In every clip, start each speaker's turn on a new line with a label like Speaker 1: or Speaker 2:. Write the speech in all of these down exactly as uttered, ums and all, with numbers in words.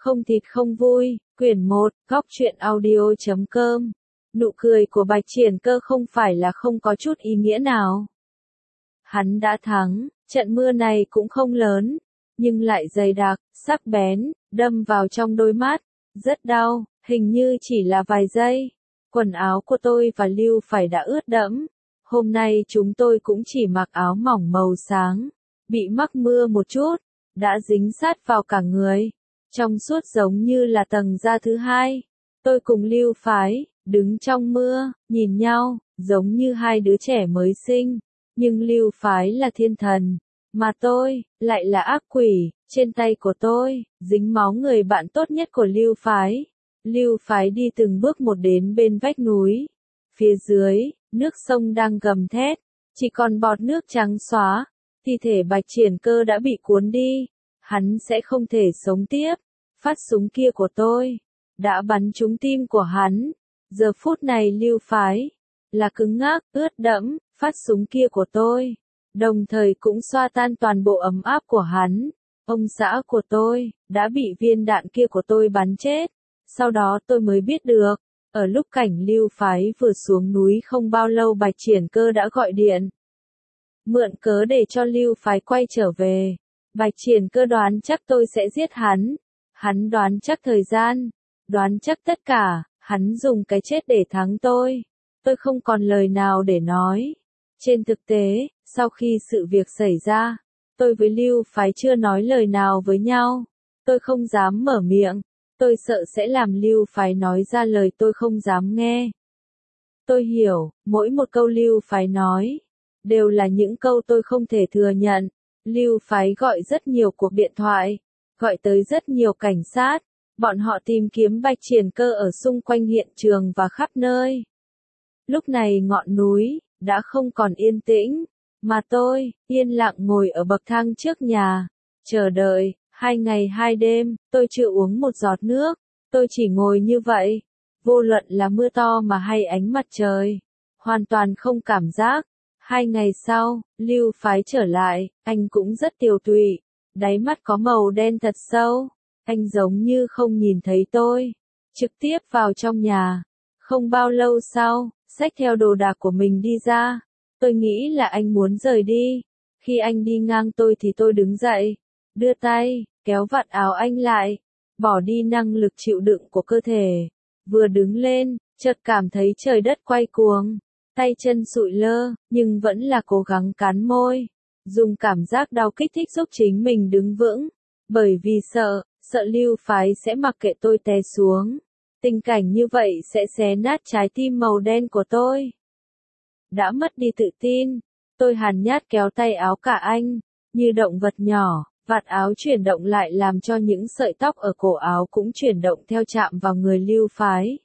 Speaker 1: Không thịt không vui, quyển một, góc truyện audio chấm com. Nụ cười của Bạch Triển Cơ không phải là không có chút ý nghĩa nào. Hắn đã thắng, trận mưa này cũng không lớn, nhưng lại dày đặc, sắc bén, đâm vào trong đôi mắt, rất đau, hình như chỉ là vài giây. Quần áo của tôi và Lưu Phải đã ướt đẫm. Hôm nay chúng tôi cũng chỉ mặc áo mỏng màu sáng, bị mắc mưa một chút, đã dính sát vào cả người. Trong suốt giống như là tầng da thứ hai. Tôi cùng Lưu Phái, đứng trong mưa, nhìn nhau, giống như hai đứa trẻ mới sinh. Nhưng Lưu Phái là thiên thần, mà tôi, lại là ác quỷ. Trên tay của tôi, dính máu người bạn tốt nhất của Lưu Phái. Lưu Phái đi từng bước một đến bên vách núi. Phía dưới, nước sông đang gầm thét, chỉ còn bọt nước trắng xóa. Thi thể Bạch Triển Cơ đã bị cuốn đi. Hắn sẽ không thể sống tiếp. Phát súng kia của tôi đã bắn trúng tim của hắn. Giờ phút này Lưu Phái là cứng ngắc, ướt đẫm. Phát súng kia của tôi đồng thời cũng xoa tan toàn bộ ấm áp của hắn. Ông xã của tôi đã bị viên đạn kia của tôi bắn chết. Sau đó tôi mới biết được, ở lúc cảnh Lưu Phái vừa xuống núi không bao lâu Bạch Triển Cơ đã gọi điện. Mượn cớ để cho Lưu Phái quay trở về. Bạch Triển Cơ đoán chắc tôi sẽ giết hắn. Hắn đoán chắc thời gian, đoán chắc tất cả, hắn dùng cái chết để thắng tôi. Tôi không còn lời nào để nói. Trên thực tế, sau khi sự việc xảy ra, tôi với Lưu Phái chưa nói lời nào với nhau. Tôi không dám mở miệng, tôi sợ sẽ làm Lưu Phái nói ra lời tôi không dám nghe. Tôi hiểu, mỗi một câu Lưu Phái nói, đều là những câu tôi không thể thừa nhận. Lưu Phái gọi rất nhiều cuộc điện thoại, gọi tới rất nhiều cảnh sát, bọn họ tìm kiếm Bạch Triển Cơ ở xung quanh hiện trường và khắp nơi. Lúc này ngọn núi đã không còn yên tĩnh, mà tôi yên lặng ngồi ở bậc thang trước nhà, chờ đợi. Hai ngày hai đêm, tôi chưa uống một giọt nước, tôi chỉ ngồi như vậy, vô luận là mưa to mà hay ánh mặt trời, hoàn toàn không cảm giác. Hai ngày sau, Lưu Phái trở lại, anh cũng rất tiều tụy. Đáy mắt có màu đen thật sâu, anh giống như không nhìn thấy tôi, trực tiếp vào trong nhà. Không bao lâu sau, xách theo đồ đạc của mình đi ra. Tôi nghĩ là anh muốn rời đi. Khi anh đi ngang tôi thì tôi đứng dậy, đưa tay, kéo vạt áo anh lại, bỏ đi năng lực chịu đựng của cơ thể. Vừa đứng lên, chợt cảm thấy trời đất quay cuồng, tay chân sụi lơ, nhưng vẫn là cố gắng cắn môi. Dùng cảm giác đau kích thích giúp chính mình đứng vững, bởi vì sợ, sợ Lưu Phái sẽ mặc kệ tôi té xuống. Tình cảnh như vậy sẽ xé nát trái tim màu đen của tôi. Đã mất đi tự tin, tôi hàn nhát kéo tay áo cả anh, như động vật nhỏ, vạt áo chuyển động lại làm cho những sợi tóc ở cổ áo cũng chuyển động theo chạm vào người Lưu Phái.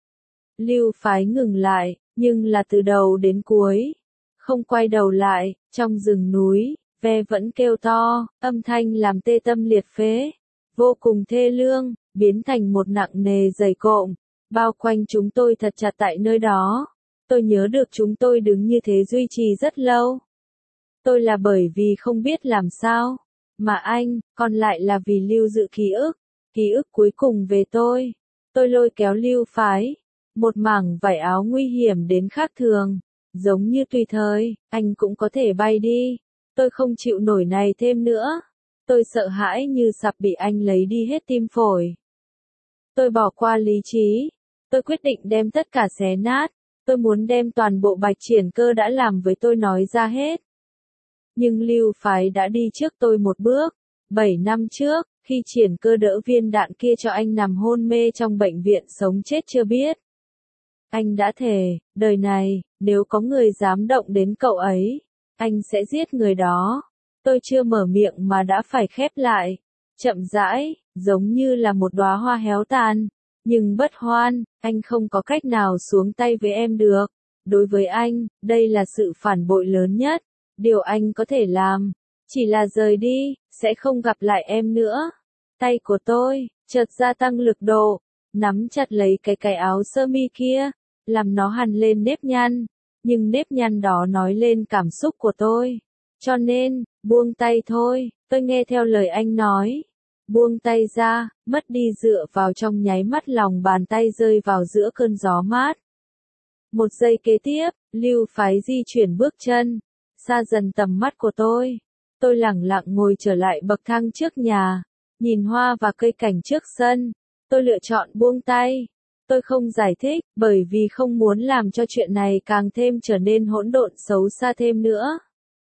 Speaker 1: Lưu Phái ngừng lại, nhưng là từ đầu đến cuối. Không quay đầu lại, trong rừng núi, ve vẫn kêu to, âm thanh làm tê tâm liệt phế, vô cùng thê lương, biến thành một nặng nề dày cộm, bao quanh chúng tôi thật chặt tại nơi đó. Tôi nhớ được chúng tôi đứng như thế duy trì rất lâu. Tôi là bởi vì không biết làm sao, mà anh, còn lại là vì lưu giữ ký ức, ký ức cuối cùng về tôi. Tôi lôi kéo Lưu Phái, một mảng vải áo nguy hiểm đến khác thường. Giống như tùy thời, anh cũng có thể bay đi. Tôi không chịu nổi này thêm nữa. Tôi sợ hãi như sắp bị anh lấy đi hết tim phổi. Tôi bỏ qua lý trí. Tôi quyết định đem tất cả xé nát. Tôi muốn đem toàn bộ Bạch Triển Cơ đã làm với tôi nói ra hết. Nhưng Lưu Phái đã đi trước tôi một bước. Bảy năm trước, khi Triển Cơ đỡ viên đạn kia cho anh nằm hôn mê trong bệnh viện sống chết chưa biết. Anh đã thề, đời này, nếu có người dám động đến cậu ấy, anh sẽ giết người đó. Tôi chưa mở miệng mà đã phải khép lại. Chậm rãi, giống như là một đóa hoa héo tàn. Nhưng bất hoan, anh không có cách nào xuống tay với em được. Đối với anh, đây là sự phản bội lớn nhất. Điều anh có thể làm, chỉ là rời đi, sẽ không gặp lại em nữa. Tay của tôi, chợt gia tăng lực độ, nắm chặt lấy cái cái áo sơ mi kia, làm nó hằn lên nếp nhăn. Nhưng nếp nhăn đó nói lên cảm xúc của tôi. Cho nên, buông tay thôi, tôi nghe theo lời anh nói. buông tay ra, mất đi dựa vào trong nháy mắt lòng bàn tay rơi vào giữa cơn gió mát. Một giây kế tiếp, Lưu Phái di chuyển bước chân, xa dần tầm mắt của tôi. Tôi lẳng lặng ngồi trở lại bậc thang trước nhà, nhìn hoa và cây cảnh trước sân. Tôi lựa chọn buông tay. Tôi không giải thích, bởi vì không muốn làm cho chuyện này càng thêm trở nên hỗn độn xấu xa thêm nữa.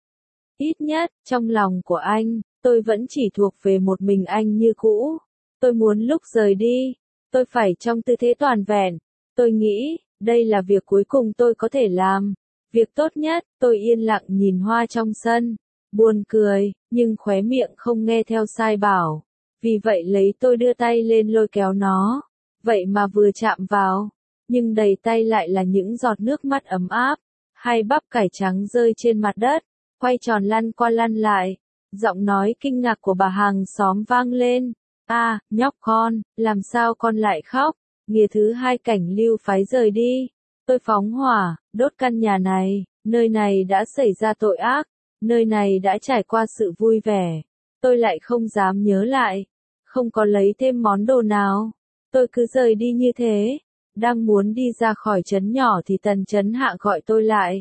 Speaker 1: Ít nhất, trong lòng của anh, tôi vẫn chỉ thuộc về một mình anh như cũ. Tôi muốn lúc rời đi, tôi phải trong tư thế toàn vẹn. Tôi nghĩ, đây là việc cuối cùng tôi có thể làm. Việc tốt nhất, tôi yên lặng nhìn hoa trong sân. Buồn cười, nhưng khóe miệng không nghe theo sai bảo. Vì vậy lấy tôi đưa tay lên lôi kéo nó. Vậy mà vừa chạm vào, nhưng đầy tay lại là những giọt nước mắt ấm áp. Hai bắp cải trắng rơi trên mặt đất, quay tròn lăn qua lăn lại. Giọng nói kinh ngạc của bà hàng xóm vang lên. À, nhóc con, làm sao con lại khóc? Nghìa thứ hai cảnh Lưu Phái rời đi. Tôi phóng hỏa, đốt căn nhà này. Nơi này đã xảy ra tội ác. Nơi này đã trải qua sự vui vẻ. Tôi lại không dám nhớ lại. Không có lấy thêm món đồ nào. Tôi cứ rời đi như thế. Đang muốn đi ra khỏi trấn nhỏ thì Tần Chấn Hạ gọi tôi lại.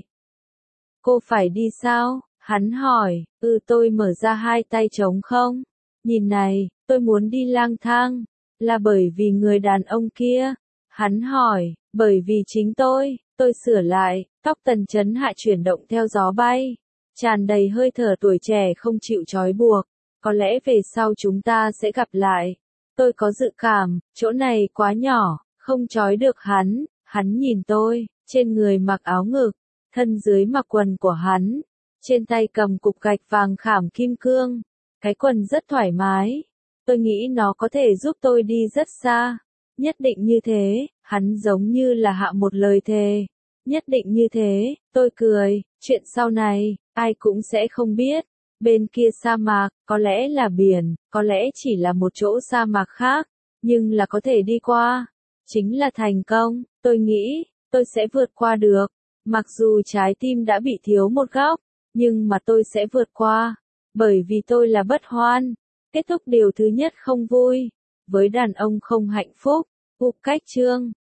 Speaker 1: Cô phải đi sao? Hắn hỏi. Ừ, tôi mở ra hai tay trống không. Nhìn này, tôi muốn đi lang thang. Là bởi vì người đàn ông kia. Hắn hỏi. Bởi vì chính tôi. Tôi sửa lại. Tóc Tần Chấn Hạ chuyển động theo gió bay. Tràn đầy hơi thở tuổi trẻ không chịu trói buộc. Có lẽ về sau chúng ta sẽ gặp lại. Tôi có dự cảm, chỗ này quá nhỏ, không trói được hắn. Hắn nhìn tôi, trên người mặc áo ngực, thân dưới mặc quần của hắn. Trên tay cầm cục gạch vàng khảm kim cương. Cái quần rất thoải mái. Tôi nghĩ nó có thể giúp tôi đi rất xa. Nhất định như thế, hắn giống như là hạ một lời thề. Nhất định như thế, tôi cười, chuyện sau này, ai cũng sẽ không biết. Bên kia sa mạc, có lẽ là biển, có lẽ chỉ là một chỗ sa mạc khác, nhưng là có thể đi qua. Chính là thành công, tôi nghĩ, tôi sẽ vượt qua được. Mặc dù trái tim đã bị thiếu một góc, nhưng mà tôi sẽ vượt qua. Bởi vì tôi là Bất Hoan. Kết thúc điều thứ nhất không vui. Với đàn ông không hạnh phúc. Ục cách chương.